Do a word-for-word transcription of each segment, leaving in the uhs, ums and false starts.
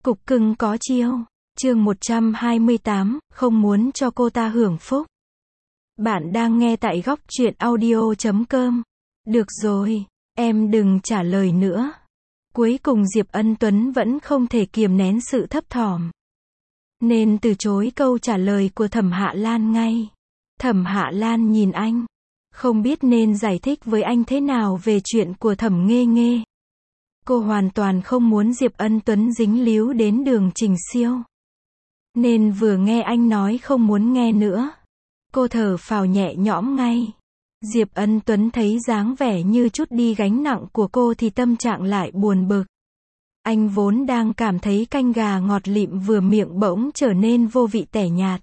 Cục cưng có chiêu. Chương một trăm hai mươi tám, không muốn cho cô ta hưởng phúc. Bạn đang nghe tại góc truyện audio chấm com. Được rồi, em đừng trả lời nữa. Cuối cùng Diệp Ân Tuấn vẫn không thể kiềm nén sự thấp thỏm, nên từ chối câu trả lời của Thẩm Hạ Lan ngay. Thẩm Hạ Lan nhìn anh, không biết nên giải thích với anh thế nào về chuyện của Thẩm Nghê Nghê. Cô hoàn toàn không muốn Diệp Ân Tuấn dính líu đến Đường Trình Siêu, nên vừa nghe anh nói không muốn nghe nữa, cô thở phào nhẹ nhõm ngay. Diệp Ân Tuấn thấy dáng vẻ như chút đi gánh nặng của cô thì tâm trạng lại buồn bực. Anh vốn đang cảm thấy canh gà ngọt lịm vừa miệng bỗng trở nên vô vị tẻ nhạt.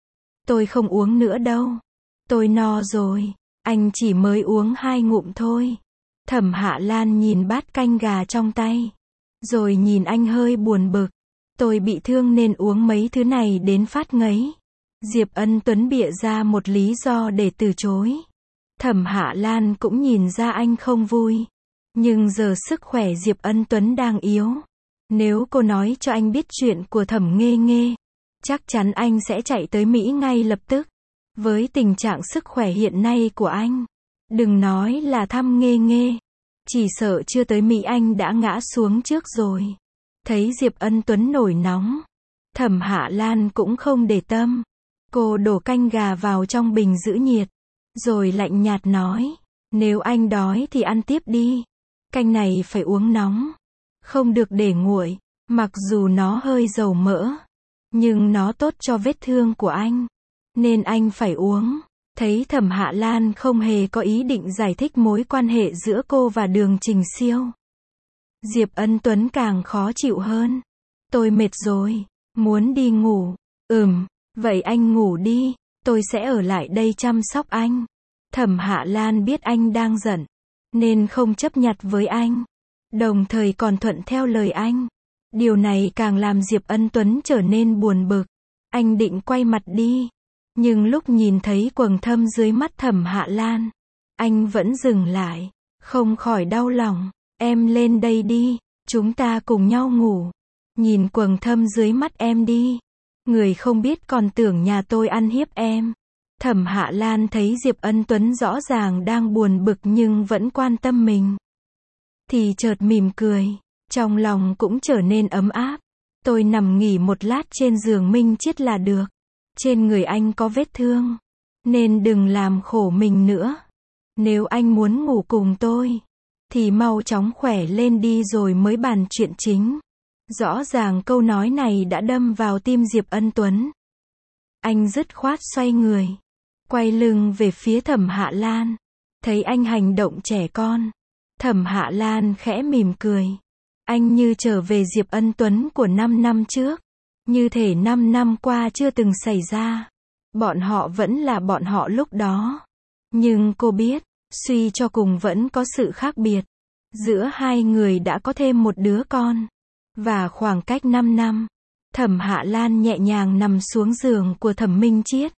Tôi không uống nữa đâu. Tôi no rồi. Anh chỉ mới uống hai ngụm thôi. Thẩm Hạ Lan nhìn bát canh gà trong tay, rồi nhìn anh hơi buồn bực. Tôi bị thương nên uống mấy thứ này đến phát ngấy. Diệp Ân Tuấn bịa ra một lý do để từ chối. Thẩm Hạ Lan cũng nhìn ra anh không vui. Nhưng giờ sức khỏe Diệp Ân Tuấn đang yếu. Nếu cô nói cho anh biết chuyện của Thẩm Nghê Nghê, chắc chắn anh sẽ chạy tới Mỹ ngay lập tức. Với tình trạng sức khỏe hiện nay của anh, đừng nói là thăm Nghê Nghê, chỉ sợ chưa tới Mỹ anh đã ngã xuống trước rồi. Thấy Diệp Ân Tuấn nổi nóng, Thẩm Hạ Lan cũng không để tâm. Cô đổ canh gà vào trong bình giữ nhiệt, rồi lạnh nhạt nói, nếu anh đói thì ăn tiếp đi. Canh này phải uống nóng, không được để nguội. Mặc dù nó hơi dầu mỡ, nhưng nó tốt cho vết thương của anh, nên anh phải uống. Thấy Thẩm Hạ Lan không hề có ý định giải thích mối quan hệ giữa cô và Đường Trình Siêu, Diệp Ân Tuấn càng khó chịu hơn. Tôi mệt rồi, muốn đi ngủ. Ừm, vậy anh ngủ đi, tôi sẽ ở lại đây chăm sóc anh. Thẩm Hạ Lan biết anh đang giận, nên không chấp nhặt với anh, đồng thời còn thuận theo lời anh. Điều này càng làm Diệp Ân Tuấn trở nên buồn bực. Anh định quay mặt đi, nhưng lúc nhìn thấy quầng thâm dưới mắt Thẩm Hạ Lan, anh vẫn dừng lại, không khỏi đau lòng. Em lên đây đi, chúng ta cùng nhau ngủ. Nhìn quầng thâm dưới mắt em đi. Người không biết còn tưởng nhà tôi ăn hiếp em. Thẩm Hạ Lan thấy Diệp Ân Tuấn rõ ràng đang buồn bực nhưng vẫn quan tâm mình, thì chợt mỉm cười, trong lòng cũng trở nên ấm áp. Tôi nằm nghỉ một lát trên giường Minh Chiết là được. Trên người anh có vết thương, nên đừng làm khổ mình nữa. Nếu anh muốn ngủ cùng tôi, thì mau chóng khỏe lên đi rồi mới bàn chuyện chính. Rõ ràng câu nói này đã đâm vào tim Diệp Ân Tuấn. Anh dứt khoát xoay người, quay lưng về phía Thẩm Hạ Lan. Thấy anh hành động trẻ con, Thẩm Hạ Lan khẽ mỉm cười. Anh như trở về Diệp Ân Tuấn của năm năm trước, như thể năm năm qua chưa từng xảy ra. Bọn họ vẫn là bọn họ lúc đó. Nhưng cô biết, suy cho cùng vẫn có sự khác biệt. Giữa hai người đã có thêm một đứa con, và khoảng cách năm năm. Thẩm Hạ Lan nhẹ nhàng nằm xuống giường của Thẩm Minh Chiết.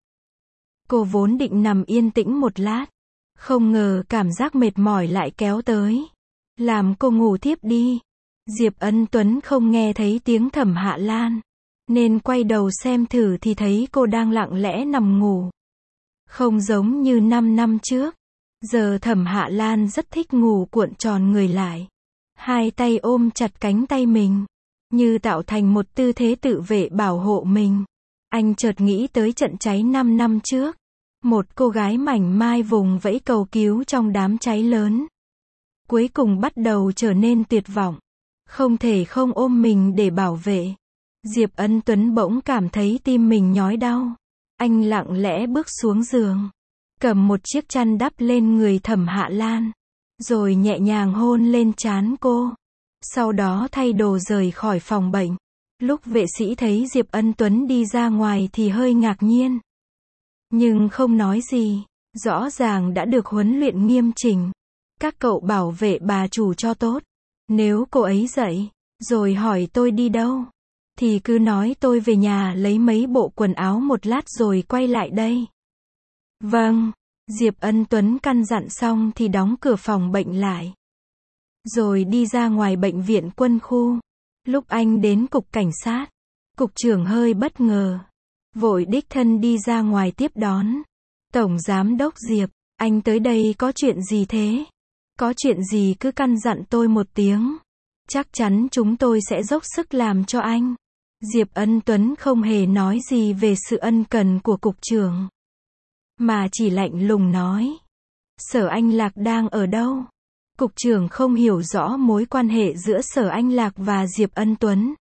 Cô vốn định nằm yên tĩnh một lát, không ngờ cảm giác mệt mỏi lại kéo tới, làm cô ngủ thiếp đi. Diệp Ân Tuấn không nghe thấy tiếng Thẩm Hạ Lan, nên quay đầu xem thử thì thấy cô đang lặng lẽ nằm ngủ. Không giống như năm năm trước, giờ Thẩm Hạ Lan rất thích ngủ cuộn tròn người lại, hai tay ôm chặt cánh tay mình, như tạo thành một tư thế tự vệ bảo hộ mình. Anh chợt nghĩ tới trận cháy năm năm trước, một cô gái mảnh mai vùng vẫy cầu cứu trong đám cháy lớn, cuối cùng bắt đầu trở nên tuyệt vọng, không thể không ôm mình để bảo vệ. Diệp Ân Tuấn bỗng cảm thấy tim mình nhói đau. Anh lặng lẽ bước xuống giường, cầm một chiếc chăn đắp lên người Thẩm Hạ Lan, rồi nhẹ nhàng hôn lên trán cô. Sau đó thay đồ rời khỏi phòng bệnh. Lúc vệ sĩ thấy Diệp Ân Tuấn đi ra ngoài thì hơi ngạc nhiên, nhưng không nói gì. Rõ ràng đã được huấn luyện nghiêm chỉnh. Các cậu bảo vệ bà chủ cho tốt. Nếu cô ấy dậy, rồi hỏi tôi đi đâu, thì cứ nói tôi về nhà lấy mấy bộ quần áo một lát rồi quay lại đây. Vâng. Diệp Ân Tuấn căn dặn xong thì đóng cửa phòng bệnh lại, rồi đi ra ngoài bệnh viện quân khu. Lúc anh đến cục cảnh sát, cục trưởng hơi bất ngờ. Vội đích thân đi ra ngoài tiếp đón. Tổng giám đốc Diệp, anh tới đây có chuyện gì thế? Có chuyện gì cứ căn dặn tôi một tiếng. Chắc chắn chúng tôi sẽ dốc sức làm cho anh. Diệp Ân Tuấn không hề nói gì về sự ân cần của cục trưởng, mà chỉ lạnh lùng nói. Sở Anh Lạc đang ở đâu? Cục trưởng không hiểu rõ mối quan hệ giữa Sở Anh Lạc và Diệp Ân Tuấn.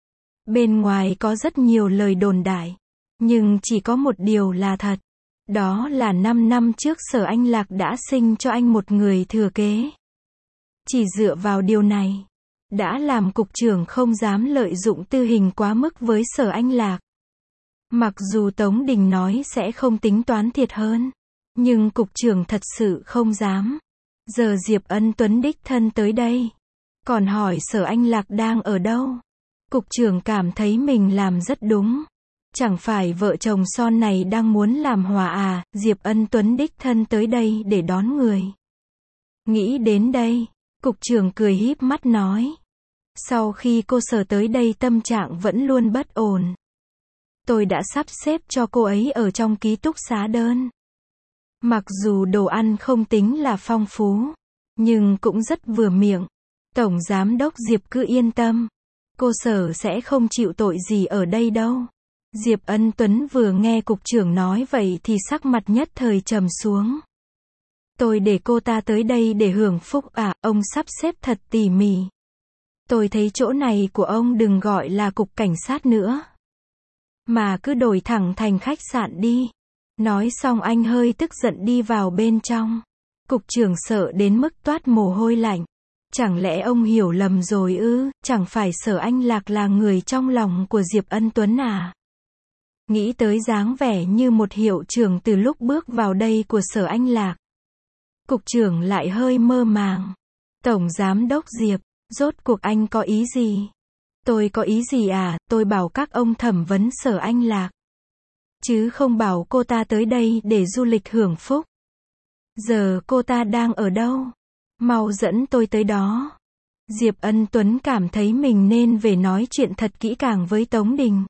Bên ngoài có rất nhiều lời đồn đại, nhưng chỉ có một điều là thật. Đó là năm năm trước Sở Anh Lạc đã sinh cho anh một người thừa kế. Chỉ dựa vào điều này, đã làm cục trưởng không dám lợi dụng tư hình quá mức với Sở Anh Lạc. Mặc dù Tống Đình nói sẽ không tính toán thiệt hơn, nhưng cục trưởng thật sự không dám. Giờ Diệp Ân Tuấn đích thân tới đây, còn hỏi Sở Anh Lạc đang ở đâu. Cục trưởng cảm thấy mình làm rất đúng. Chẳng phải vợ chồng son này đang muốn làm hòa à, Diệp Ân Tuấn đích thân tới đây để đón người. Nghĩ đến đây, cục trưởng cười híp mắt nói. Sau khi cô Sở tới đây tâm trạng vẫn luôn bất ổn. Tôi đã sắp xếp cho cô ấy ở trong ký túc xá đơn. Mặc dù đồ ăn không tính là phong phú, nhưng cũng rất vừa miệng. Tổng giám đốc Diệp cứ yên tâm. Cô Sở sẽ không chịu tội gì ở đây đâu. Diệp Ân Tuấn vừa nghe cục trưởng nói vậy thì sắc mặt nhất thời trầm xuống. Tôi để cô ta tới đây để hưởng phúc à, ông sắp xếp thật tỉ mỉ. Tôi thấy chỗ này của ông đừng gọi là cục cảnh sát nữa, mà cứ đổi thẳng thành khách sạn đi. Nói xong anh hơi tức giận đi vào bên trong. Cục trưởng sợ đến mức toát mồ hôi lạnh. Chẳng lẽ ông hiểu lầm rồi ư, chẳng phải Sở Anh Lạc là người trong lòng của Diệp Ân Tuấn à? Nghĩ tới dáng vẻ như một hiệu trưởng từ lúc bước vào đây của Sở Anh Lạc, cục trưởng lại hơi mơ màng. Tổng giám đốc Diệp, rốt cuộc anh có ý gì? Tôi có ý gì à, tôi bảo các ông thẩm vấn Sở Anh Lạc, chứ không bảo cô ta tới đây để du lịch hưởng phúc. Giờ cô ta đang ở đâu? Mau dẫn tôi tới đó. Diệp Ân Tuấn cảm thấy mình nên về nói chuyện thật kỹ càng với Tống Đình.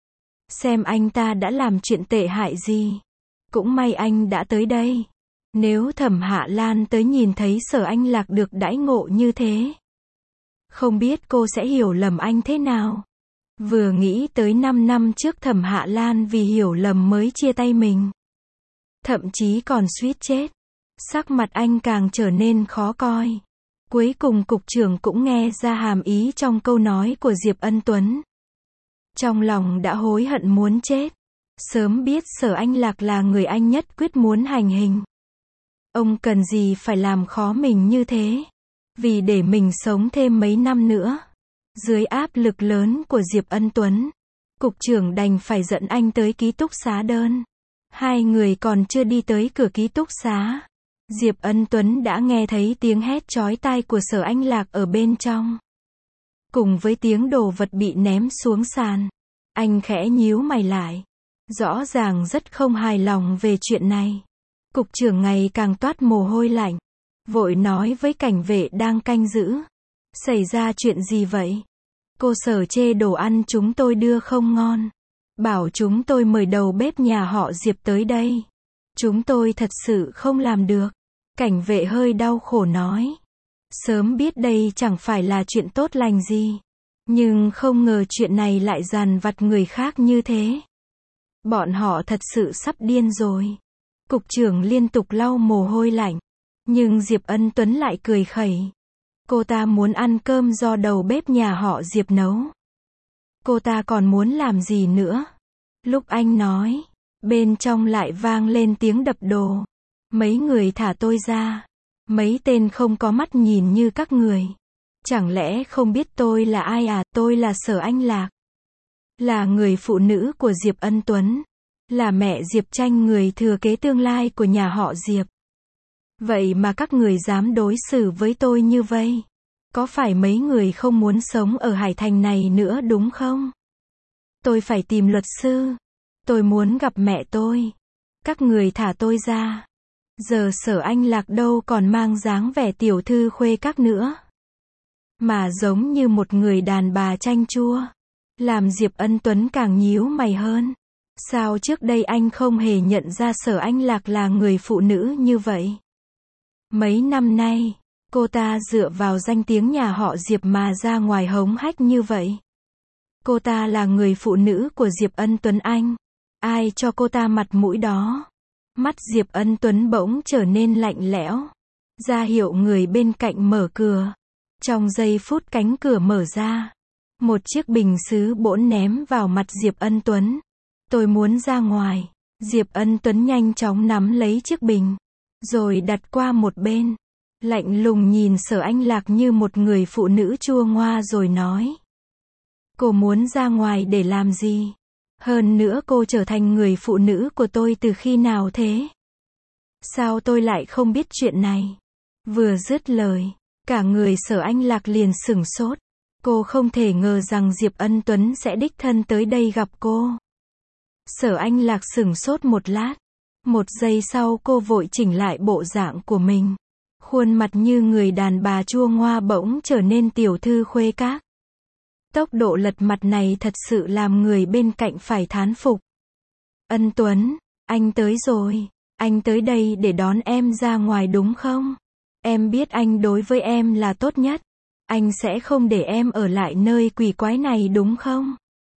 Xem anh ta đã làm chuyện tệ hại gì. Cũng may anh đã tới đây. Nếu Thẩm Hạ Lan tới nhìn thấy Sở Anh Lạc được đãi ngộ như thế, không biết cô sẽ hiểu lầm anh thế nào. Vừa nghĩ tới năm năm trước Thẩm Hạ Lan vì hiểu lầm mới chia tay mình, thậm chí còn suýt chết. Sắc mặt anh càng trở nên khó coi. Cuối cùng cục trưởng cũng nghe ra hàm ý trong câu nói của Diệp Ân Tuấn. Trong lòng đã hối hận muốn chết. Sớm biết Sở Anh Lạc là người anh nhất quyết muốn hành hình. Ông cần gì phải làm khó mình như thế? Vì để mình sống thêm mấy năm nữa. Dưới áp lực lớn của Diệp Ân Tuấn, cục trưởng đành phải dẫn anh tới ký túc xá đơn. Hai người còn chưa đi tới cửa ký túc xá, Diệp Ân Tuấn đã nghe thấy tiếng hét chói tai của Sở Anh Lạc ở bên trong. Cùng với tiếng đồ vật bị ném xuống sàn. Anh khẽ nhíu mày lại. Rõ ràng rất không hài lòng về chuyện này. Cục trưởng ngày càng toát mồ hôi lạnh. Vội nói với cảnh vệ đang canh giữ. Xảy ra chuyện gì vậy? Cô Sở chê đồ ăn chúng tôi đưa không ngon. Bảo chúng tôi mời đầu bếp nhà họ Diệp tới đây. Chúng tôi thật sự không làm được. Cảnh vệ hơi đau khổ nói. Sớm biết đây chẳng phải là chuyện tốt lành gì. Nhưng không ngờ chuyện này lại dằn vặt người khác như thế. Bọn họ thật sự sắp điên rồi. Cục trưởng liên tục lau mồ hôi lạnh. Nhưng Diệp Ân Tuấn lại cười khẩy. Cô ta muốn ăn cơm do đầu bếp nhà họ Diệp nấu. Cô ta còn muốn làm gì nữa? Lúc anh nói, bên trong lại vang lên tiếng đập đồ. Mấy người thả tôi ra. Mấy tên không có mắt nhìn như các người. Chẳng lẽ không biết tôi là ai à? Tôi là Sở Anh Lạc. Là người phụ nữ của Diệp Ân Tuấn. Là mẹ Diệp Tranh, người thừa kế tương lai của nhà họ Diệp. Vậy mà các người dám đối xử với tôi như vây. Có phải mấy người không muốn sống ở Hải Thành này nữa đúng không? Tôi phải tìm luật sư. Tôi muốn gặp mẹ tôi. Các người thả tôi ra. Giờ Sở Anh Lạc đâu còn mang dáng vẻ tiểu thư khuê các nữa. mà giống như một người đàn bà chanh chua. Làm Diệp Ân Tuấn càng nhíu mày hơn. Sao trước đây anh không hề nhận ra Sở Anh Lạc là người phụ nữ như vậy? Mấy năm nay, cô ta dựa vào danh tiếng nhà họ Diệp mà ra ngoài hống hách như vậy. Cô ta là người phụ nữ của Diệp Ân Tuấn anh. Ai cho cô ta mặt mũi đó? Mắt Diệp Ân Tuấn bỗng trở nên lạnh lẽo. Ra hiệu người bên cạnh mở cửa. Trong giây phút cánh cửa mở ra, một chiếc bình sứ bỗng ném vào mặt Diệp Ân Tuấn. Tôi muốn ra ngoài. Diệp Ân Tuấn nhanh chóng nắm lấy chiếc bình, rồi đặt qua một bên. Lạnh lùng nhìn Sở Anh Lạc như một người phụ nữ chua ngoa rồi nói. Cô muốn ra ngoài để làm gì? Hơn nữa cô trở thành người phụ nữ của tôi từ khi nào thế? Sao tôi lại không biết chuyện này? Vừa dứt lời, cả người Sở Anh Lạc liền sửng sốt. Cô không thể ngờ rằng Diệp Ân Tuấn sẽ đích thân tới đây gặp cô. Sở Anh Lạc sửng sốt một lát. Một giây sau cô vội chỉnh lại bộ dạng của mình. Khuôn mặt như người đàn bà chua ngoa bỗng trở nên tiểu thư khuê các. Tốc độ lật mặt này thật sự làm người bên cạnh phải thán phục. Ân Tuấn, anh tới rồi. Anh tới đây để đón em ra ngoài đúng không? Em biết anh đối với em là tốt nhất. Anh sẽ không để em ở lại nơi quỷ quái này đúng không?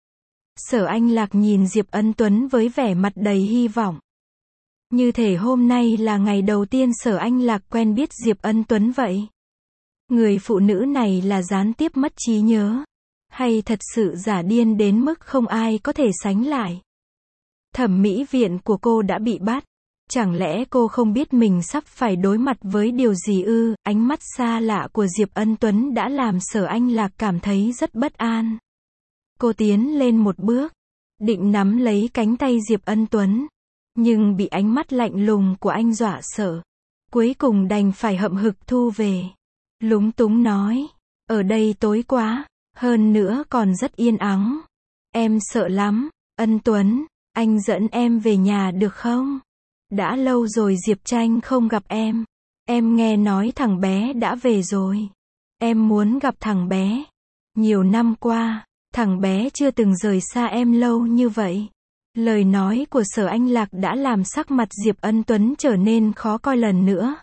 Sở Anh Lạc nhìn Diệp Ân Tuấn với vẻ mặt đầy hy vọng. Như thể hôm nay là ngày đầu tiên Sở Anh Lạc quen biết Diệp Ân Tuấn vậy. Người phụ nữ này là gián tiếp mất trí nhớ, hay thật sự giả điên đến mức không ai có thể sánh lại. Thẩm mỹ viện của cô đã bị bắt. Chẳng lẽ cô không biết mình sắp phải đối mặt với điều gì ư? Ánh mắt xa lạ của Diệp Ân Tuấn đã làm Sở Anh Lạc cảm thấy rất bất an. Cô tiến lên một bước, định nắm lấy cánh tay Diệp Ân Tuấn, nhưng bị ánh mắt lạnh lùng của anh dọa sợ. Cuối cùng đành phải hậm hực thu về. Lúng túng nói, ở đây tối quá, hơn nữa còn rất yên ắng. Em sợ lắm. Ân Tuấn, anh dẫn em về nhà được không? Đã lâu rồi Diệp Tranh không gặp em. Em nghe nói thằng bé đã về rồi. Em muốn gặp thằng bé. Nhiều năm qua, thằng bé chưa từng rời xa em lâu như vậy. Lời nói của Sở Anh Lạc đã làm sắc mặt Diệp Ân Tuấn trở nên khó coi lần nữa.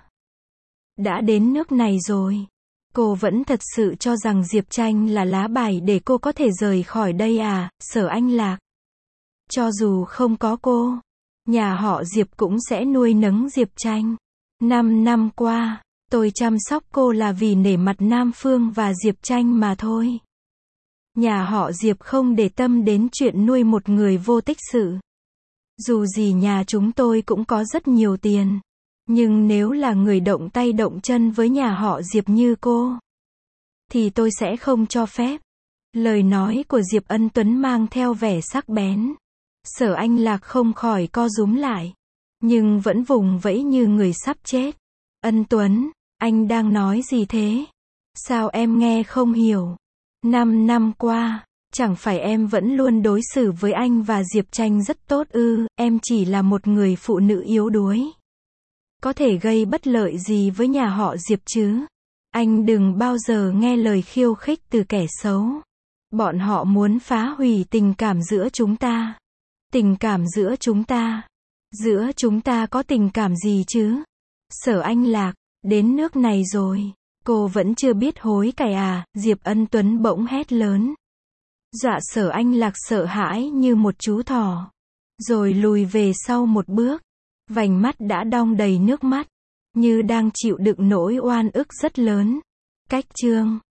Đã đến nước này rồi. Cô vẫn thật sự cho rằng Diệp Tranh là lá bài để cô có thể rời khỏi đây à, Sở Anh Lạc? Cho dù không có cô, nhà họ Diệp cũng sẽ nuôi nấng Diệp Tranh. Năm năm qua, tôi chăm sóc cô là vì nể mặt Nam Phương và Diệp Tranh mà thôi. Nhà họ Diệp không để tâm đến chuyện nuôi một người vô tích sự. Dù gì nhà chúng tôi cũng có rất nhiều tiền. Nhưng nếu là người động tay động chân với nhà họ Diệp như cô, thì tôi sẽ không cho phép. Lời nói của Diệp Ân Tuấn mang theo vẻ sắc bén. Sở Anh Lạc không khỏi co rúm lại, nhưng vẫn vùng vẫy như người sắp chết. Ân Tuấn, anh đang nói gì thế? Sao em nghe không hiểu? Năm năm qua, chẳng phải em vẫn luôn đối xử với anh và Diệp Tranh rất tốt ư? Em chỉ là một người phụ nữ yếu đuối, có thể gây bất lợi gì với nhà họ Diệp chứ? Anh đừng bao giờ nghe lời khiêu khích từ kẻ xấu. Bọn họ muốn phá hủy tình cảm giữa chúng ta. Tình cảm giữa chúng ta? Giữa chúng ta có tình cảm gì chứ? Sở Anh Lạc, đến nước này rồi, cô vẫn chưa biết hối cải à? Diệp Ân Tuấn bỗng hét lớn. Dọa Sở Anh Lạc sợ hãi như một chú thỏ, rồi lùi về sau một bước. Vành mắt đã đong đầy nước mắt, như đang chịu đựng nỗi oan ức rất lớn. Cách chương